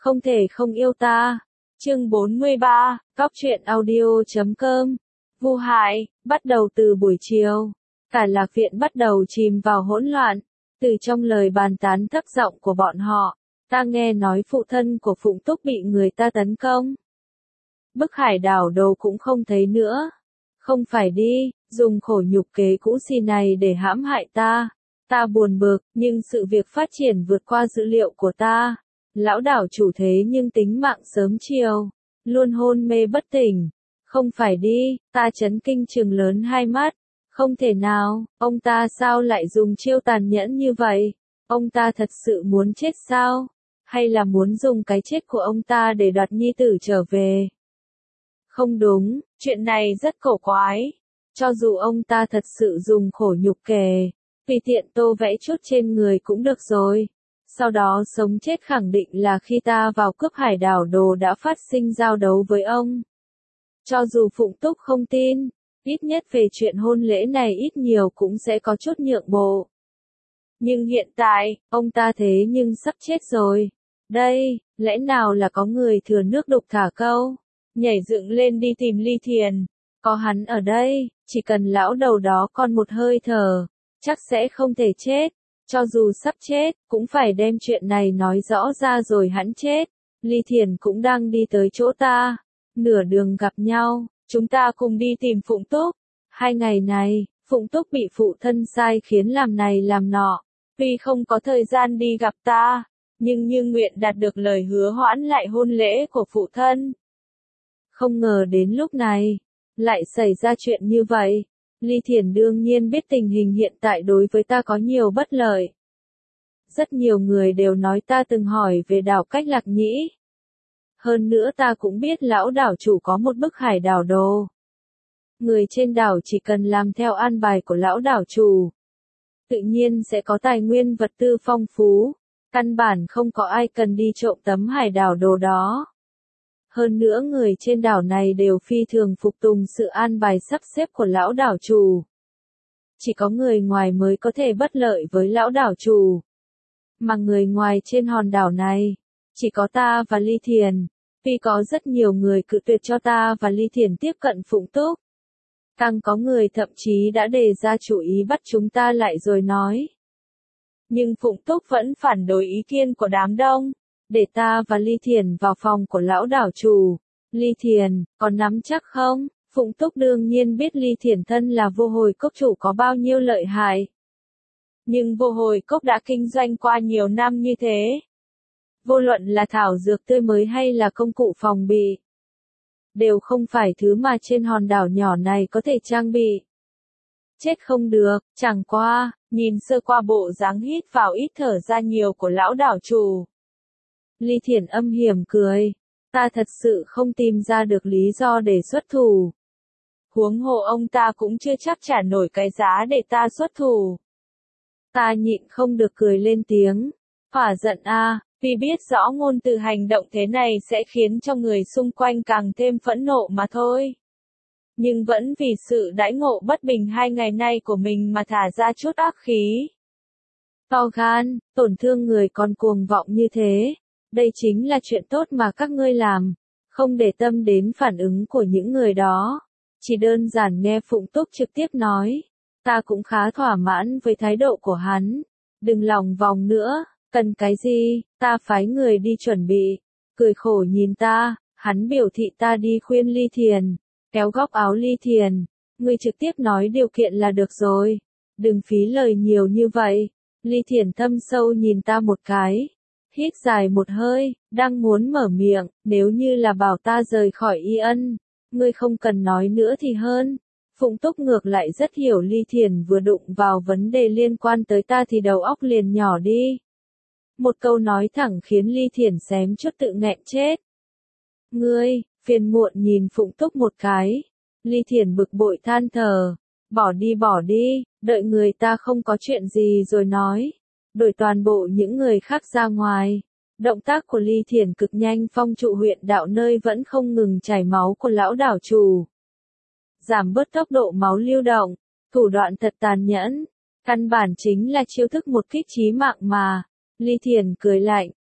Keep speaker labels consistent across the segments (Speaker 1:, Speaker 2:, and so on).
Speaker 1: không thể không yêu ta. Chương 43, Góc truyện audio.com. Vu hại, bắt đầu từ buổi chiều. Cả lạc viện bắt đầu chìm vào hỗn loạn. Từ trong lời bàn tán thấp giọng của bọn họ, ta nghe nói phụ thân của Phụng Túc bị người ta tấn công. Bức hải đảo đồ cũng không thấy nữa. Không phải đi, dùng khổ nhục kế cũ xì này để hãm hại ta. Ta buồn bực, nhưng sự việc phát triển vượt qua dữ liệu của ta. Lão đảo chủ thế nhưng tính mạng sớm chiều, luôn hôn mê bất tỉnh. Không phải đi, ta chấn kinh trừng lớn hai mắt. Không thể nào, ông ta sao lại dùng chiêu tàn nhẫn như vậy? Ông ta thật sự muốn chết sao? Hay là muốn dùng cái chết của ông ta để đoạt nhi tử trở về? Không đúng, chuyện này rất cổ quái. Cho dù ông ta thật sự dùng khổ nhục kề, tùy tiện tô vẽ chút trên người cũng được rồi. Sau đó sống chết khẳng định là khi ta vào cướp hải đảo đồ đã phát sinh giao đấu với ông. Cho dù Phụng Túc không tin, ít nhất về chuyện hôn lễ này ít nhiều cũng sẽ có chút nhượng bộ. Nhưng hiện tại, ông ta thế nhưng sắp chết rồi. Đây, lẽ nào là có người thừa nước đục thả câu, nhảy dựng lên đi tìm Ly Thiền. Có hắn ở đây, chỉ cần lão đầu đó còn một hơi thở, chắc sẽ không thể chết. Cho dù sắp chết, cũng phải đem chuyện này nói rõ ra rồi hắn chết. Ly Thiền cũng đang đi tới chỗ ta. Nửa đường gặp nhau, chúng ta cùng đi tìm Phụng Túc. 2 ngày này, Phụng Túc bị phụ thân sai khiến làm này làm nọ. Tuy không có thời gian đi gặp ta, nhưng như nguyện đạt được lời hứa hoãn lại hôn lễ của phụ thân. Không ngờ đến lúc này, lại xảy ra chuyện như vậy. Ly Thiền đương nhiên biết tình hình hiện tại đối với ta có nhiều bất lợi. Rất nhiều người đều nói ta từng hỏi về đảo Cách Lạc Nhĩ. Hơn nữa ta cũng biết lão đảo chủ có một bức hải đảo đồ. Người trên đảo chỉ cần làm theo an bài của lão đảo chủ, tự nhiên sẽ có tài nguyên vật tư phong phú. Căn bản không có ai cần đi trộm tấm hải đảo đồ đó. Hơn nữa người trên đảo này đều phi thường phục tùng sự an bài sắp xếp của lão đảo chủ. Chỉ có người ngoài mới có thể bất lợi với lão đảo chủ. Mà người ngoài trên hòn đảo này, chỉ có ta và Ly Thiền. Tuy có rất nhiều người cự tuyệt cho ta và Ly Thiền tiếp cận Phụng Túc. Càng có người thậm chí đã đề ra chủ ý bắt chúng ta lại rồi nói. Nhưng Phụng Túc vẫn phản đối ý kiến của đám đông. Để ta và Ly Thiền vào phòng của lão đảo chủ. Ly Thiền, còn nắm chắc không? Phụng Túc đương nhiên biết Ly Thiền thân là vô hồi cốc chủ có bao nhiêu lợi hại. Nhưng vô hồi cốc đã kinh doanh qua nhiều năm như thế. Vô luận là thảo dược tươi mới hay là công cụ phòng bị, đều không phải thứ mà trên hòn đảo nhỏ này có thể trang bị. Chết không được, chẳng qua, nhìn sơ qua bộ dáng hít vào ít thở ra nhiều của lão đảo chủ. Ly Thiền âm hiểm cười, ta thật sự không tìm ra được lý do để xuất thủ. Huống hồ ông ta cũng chưa chắc trả nổi cái giá để ta xuất thủ. Ta nhịn không được cười lên tiếng, hỏa giận a, vì biết rõ ngôn từ hành động thế này sẽ khiến cho người xung quanh càng thêm phẫn nộ mà thôi. Nhưng vẫn vì sự đãi ngộ bất bình 2 ngày nay của mình mà thả ra chút ác khí. To gan, tổn thương người còn cuồng vọng như thế. Đây chính là chuyện tốt mà các ngươi làm, không để tâm đến phản ứng của những người đó. Chỉ đơn giản nghe Phụng Túc trực tiếp nói, ta cũng khá thỏa mãn với thái độ của hắn. Đừng lòng vòng nữa, cần cái gì, ta phái người đi chuẩn bị. Cười khổ nhìn ta, hắn biểu thị ta đi khuyên Ly Thiền, kéo góc áo Ly Thiền. Ngươi trực tiếp nói điều kiện là được rồi, đừng phí lời nhiều như vậy. Ly Thiền thâm sâu nhìn ta một cái. Hít dài một hơi, đang muốn mở miệng, nếu như là bảo ta rời khỏi Y Ân, ngươi không cần nói nữa thì hơn. Phụng Túc ngược lại rất hiểu Ly Thiền vừa đụng vào vấn đề liên quan tới ta thì đầu óc liền nhỏ đi. Một câu nói thẳng khiến Ly Thiền xém chút tự nghẹn chết. Ngươi, phiền muộn nhìn Phụng Túc một cái. Ly Thiền bực bội than thở, bỏ đi, đợi người ta không có chuyện gì rồi nói. Đổi toàn bộ những người khác ra ngoài. Động tác của Ly Thiền cực nhanh phong trụ huyện đạo nơi vẫn không ngừng chảy máu của lão đảo chủ. Giảm bớt tốc độ máu lưu động, thủ đoạn thật tàn nhẫn. Căn bản chính là chiêu thức một kích chí mạng mà. Ly Thiền cười lạnh,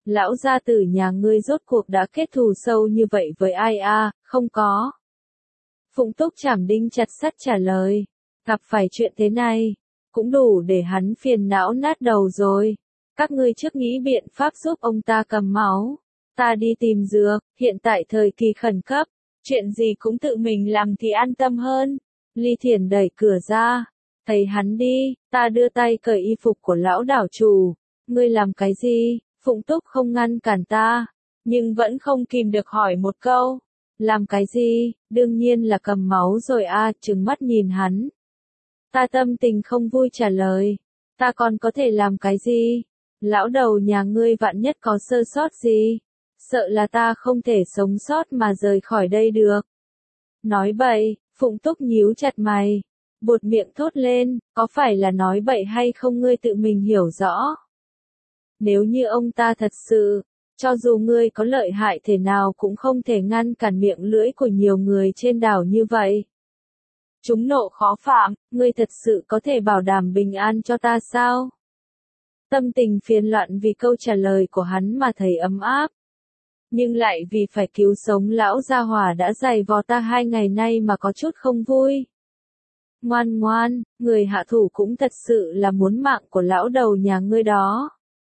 Speaker 1: Lão gia tử nhà ngươi rốt cuộc đã kết thù sâu như vậy với ai a? Không có. Phụng Túc chảm đinh chặt sắt trả lời. Gặp phải chuyện thế này, cũng đủ để hắn phiền não nát đầu rồi. Các ngươi trước nghĩ biện pháp giúp ông ta cầm máu. Ta đi tìm dược, hiện tại thời kỳ khẩn cấp, chuyện gì cũng tự mình làm thì an tâm hơn. Ly Thiển đẩy cửa ra, thấy hắn đi, ta đưa tay cởi y phục của lão đảo chủ. Ngươi làm cái gì? Phụng Túc không ngăn cản ta, nhưng vẫn không kìm được hỏi một câu. Làm cái gì? Đương nhiên là cầm máu rồi a, trừng mắt nhìn hắn. Ta tâm tình không vui trả lời. Ta còn có thể làm cái gì? Lão đầu nhà ngươi vạn nhất có sơ sót gì? Sợ là ta không thể sống sót mà rời khỏi đây được. Nói bậy, Phụng Túc nhíu chặt mày. Buột miệng thốt lên, có phải là nói bậy hay không ngươi tự mình hiểu rõ? Nếu như ông ta thật sự, cho dù ngươi có lợi hại thế nào cũng không thể ngăn cản miệng lưỡi của nhiều người trên đảo như vậy. Chúng nộ khó phạm, ngươi thật sự có thể bảo đảm bình an cho ta sao? Tâm tình phiền loạn vì câu trả lời của hắn mà thấy ấm áp. Nhưng lại vì phải cứu sống lão gia hỏa đã dày vò ta 2 ngày nay mà có chút không vui. Ngoan ngoan, người hạ thủ cũng thật sự là muốn mạng của lão đầu nhà ngươi đó.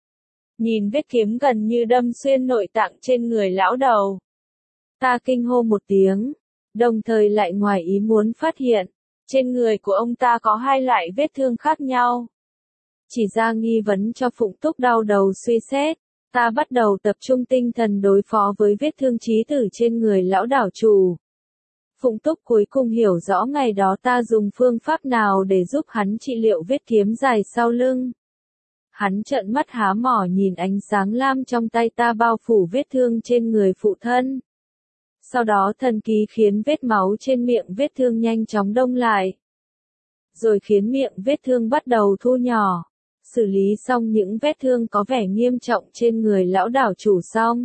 Speaker 1: Nhìn vết kiếm gần như đâm xuyên nội tạng trên người lão đầu. Ta kinh hô một tiếng, đồng thời lại ngoài ý muốn phát hiện, trên người của ông ta có 2 loại vết thương khác nhau. Chỉ ra nghi vấn cho Phụng Túc đau đầu suy xét, ta bắt đầu tập trung tinh thần đối phó với vết thương chí tử trên người lão đảo chủ. Phụng Túc cuối cùng hiểu rõ ngày đó ta dùng phương pháp nào để giúp hắn trị liệu vết kiếm dài sau lưng. Hắn trợn mắt há mỏ nhìn ánh sáng lam trong tay ta bao phủ vết thương trên người phụ thân. Sau đó thần ký khiến vết máu trên miệng vết thương nhanh chóng đông lại. Rồi khiến miệng vết thương bắt đầu thu nhỏ. Xử lý xong những vết thương có vẻ nghiêm trọng trên người lão đảo chủ xong.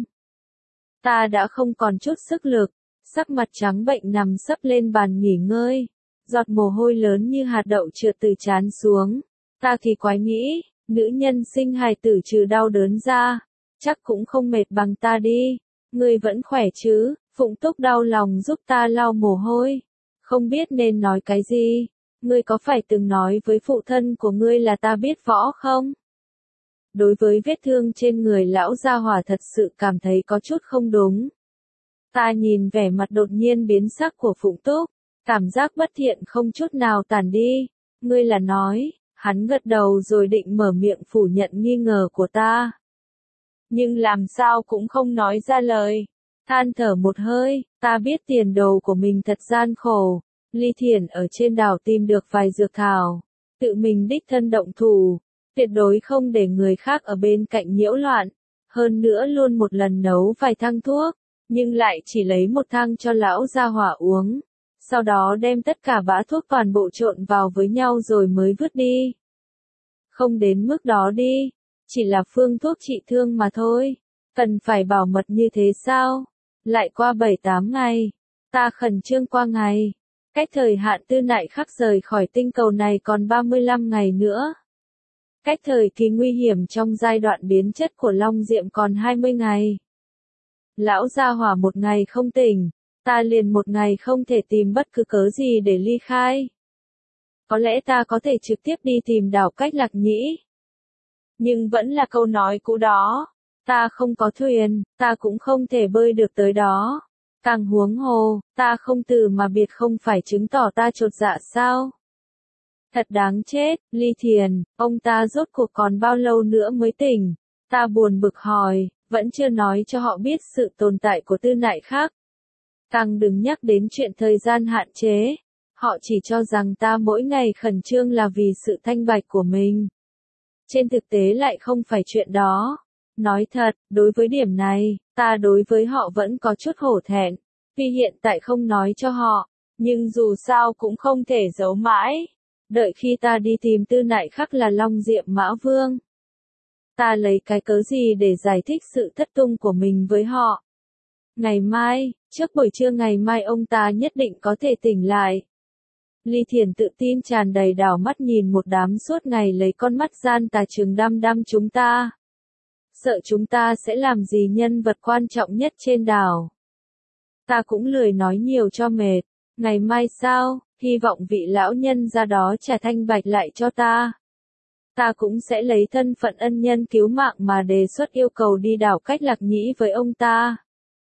Speaker 1: Ta đã không còn chút sức lực, sắc mặt trắng bệnh nằm sấp lên bàn nghỉ ngơi. Giọt mồ hôi lớn như hạt đậu trượt từ trán xuống. Ta kỳ quái nghĩ, nữ nhân sinh hài tử trừ đau đớn ra, chắc cũng không mệt bằng ta đi. Ngươi vẫn khỏe chứ? Phụng Túc đau lòng giúp ta lau mồ hôi. Không biết nên nói cái gì. Ngươi có phải từng nói với phụ thân của ngươi là ta biết võ không? Đối với vết thương trên người lão gia hỏa thật sự cảm thấy có chút không đúng. Ta nhìn vẻ mặt đột nhiên biến sắc của Phụng Túc, cảm giác bất thiện không chút nào tản đi. Ngươi là nói, hắn gật đầu rồi định mở miệng phủ nhận nghi ngờ của ta. Nhưng làm sao cũng không nói ra lời. Than thở một hơi, ta biết tiền đồ của mình thật gian khổ. Ly Thiển ở trên đảo tìm được vài dược thảo, tự mình đích thân động thủ, tuyệt đối không để người khác ở bên cạnh nhiễu loạn. Hơn nữa luôn một lần nấu vài thang thuốc, nhưng lại chỉ lấy một thang cho lão gia hỏa uống. Sau đó đem tất cả bã thuốc toàn bộ trộn vào với nhau rồi mới vứt đi. Không đến mức đó đi, chỉ là phương thuốc trị thương mà thôi. Cần phải bảo mật như thế sao? Lại qua 7-8 ngày, ta khẩn trương qua ngày. Cách thời hạn Tư Nại Khắc rời khỏi tinh cầu này còn 35 ngày nữa. Cách thời kỳ nguy hiểm trong giai đoạn biến chất của Long Diệm còn 20 ngày. Lão gia hỏa một ngày không tỉnh, ta liền một ngày không thể tìm bất cứ cớ gì để ly khai. Có lẽ ta có thể trực tiếp đi tìm đảo Cách Lạc Nhĩ. Nhưng vẫn là câu nói cũ đó. Ta không có thuyền, ta cũng không thể bơi được tới đó. Càng huống hồ, ta không từ mà biệt không phải chứng tỏ ta chột dạ sao? Thật đáng chết, Ly Thiền, ông ta rốt cuộc còn bao lâu nữa mới tỉnh? Ta buồn bực hỏi, vẫn chưa nói cho họ biết sự tồn tại của Tư Nại Khắc. Càng đừng nhắc đến chuyện thời gian hạn chế. Họ chỉ cho rằng ta mỗi ngày khẩn trương là vì sự thanh bạch của mình. Trên thực tế lại không phải chuyện đó. Nói thật, đối với điểm này, ta đối với họ vẫn có chút hổ thẹn. Vì hiện tại không nói cho họ, nhưng dù sao cũng không thể giấu mãi. Đợi khi ta đi tìm Tư Nại Khắc là Long Diệm Mã Vương. Ta lấy cái cớ gì để giải thích sự thất tung của mình với họ. Ngày mai, trước buổi trưa ngày mai ông ta nhất định có thể tỉnh lại. Ly Thiển tự tin tràn đầy đảo mắt nhìn một đám suốt ngày lấy con mắt gian tà trừng đăm đăm chúng ta. sợ chúng ta sẽ làm gì nhân vật quan trọng nhất trên đảo. Ta cũng lười nói nhiều cho mệt. Ngày mai sao, hy vọng vị lão nhân ra đó trả thanh bạch lại cho ta. Ta cũng sẽ lấy thân phận ân nhân cứu mạng mà đề xuất yêu cầu đi đảo Cách Lạc Nhĩ với ông ta.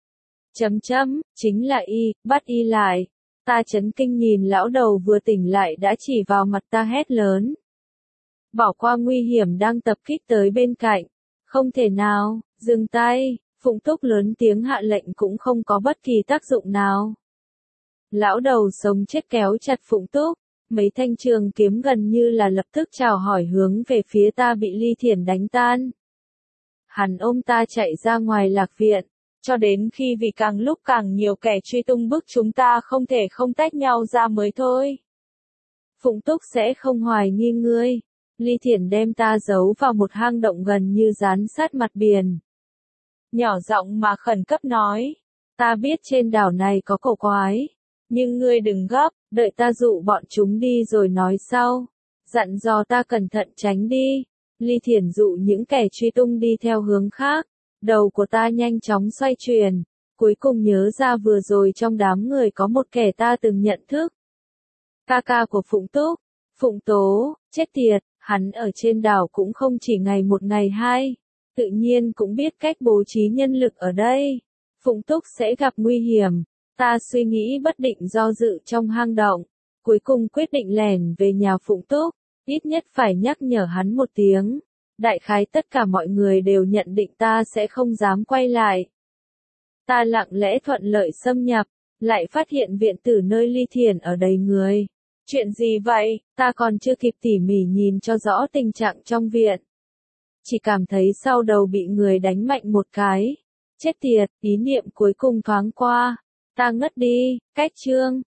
Speaker 1: Chính là y, bắt y lại. Ta chấn kinh nhìn lão đầu vừa tỉnh lại đã chỉ vào mặt ta hét lớn. Bỏ qua nguy hiểm đang tập kích tới bên cạnh. Không thể nào, dừng tay. Phụng Túc lớn tiếng hạ lệnh cũng không có bất kỳ tác dụng nào. Lão đầu sống chết kéo chặt Phụng Túc. Mấy thanh trường kiếm gần như là lập tức chào hỏi hướng về phía ta bị Ly Thiển đánh tan. Hắn ôm ta chạy ra ngoài lạc viện, cho đến khi vì càng lúc càng nhiều kẻ truy tung bức chúng ta không thể không tách nhau ra mới thôi. Phụng Túc sẽ không hoài nghi ngươi. Ly Thiển đem ta giấu vào một hang động gần như dán sát mặt biển. Nhỏ giọng mà khẩn cấp nói, ta biết trên đảo này có cổ quái, nhưng ngươi đừng gấp, đợi ta dụ bọn chúng đi rồi nói sau. Dặn dò ta cẩn thận tránh đi. Ly Thiển dụ những kẻ truy tung đi theo hướng khác. Đầu của ta nhanh chóng xoay chuyển. Cuối cùng nhớ ra vừa rồi trong đám người có một kẻ ta từng nhận thức. Ca ca của Phụng Túc. Phụng Tố, chết tiệt, hắn ở trên đảo cũng không chỉ ngày một ngày hai. Tự nhiên cũng biết cách bố trí nhân lực ở đây. Phụng Túc sẽ gặp nguy hiểm. Ta suy nghĩ bất định do dự trong hang động. Cuối cùng quyết định lẻn về nhà Phụng Túc. Ít nhất phải nhắc nhở hắn một tiếng. Đại khái tất cả mọi người đều nhận định ta sẽ không dám quay lại. Ta lặng lẽ thuận lợi xâm nhập. Lại phát hiện viện tử nơi Ly Thiển ở đầy người. Chuyện gì vậy? Ta còn chưa kịp tỉ mỉ nhìn cho rõ tình trạng trong viện. Chỉ cảm thấy sau đầu bị người đánh mạnh một cái. Chết tiệt, ý niệm cuối cùng thoáng qua. Ta ngất đi, cách chương.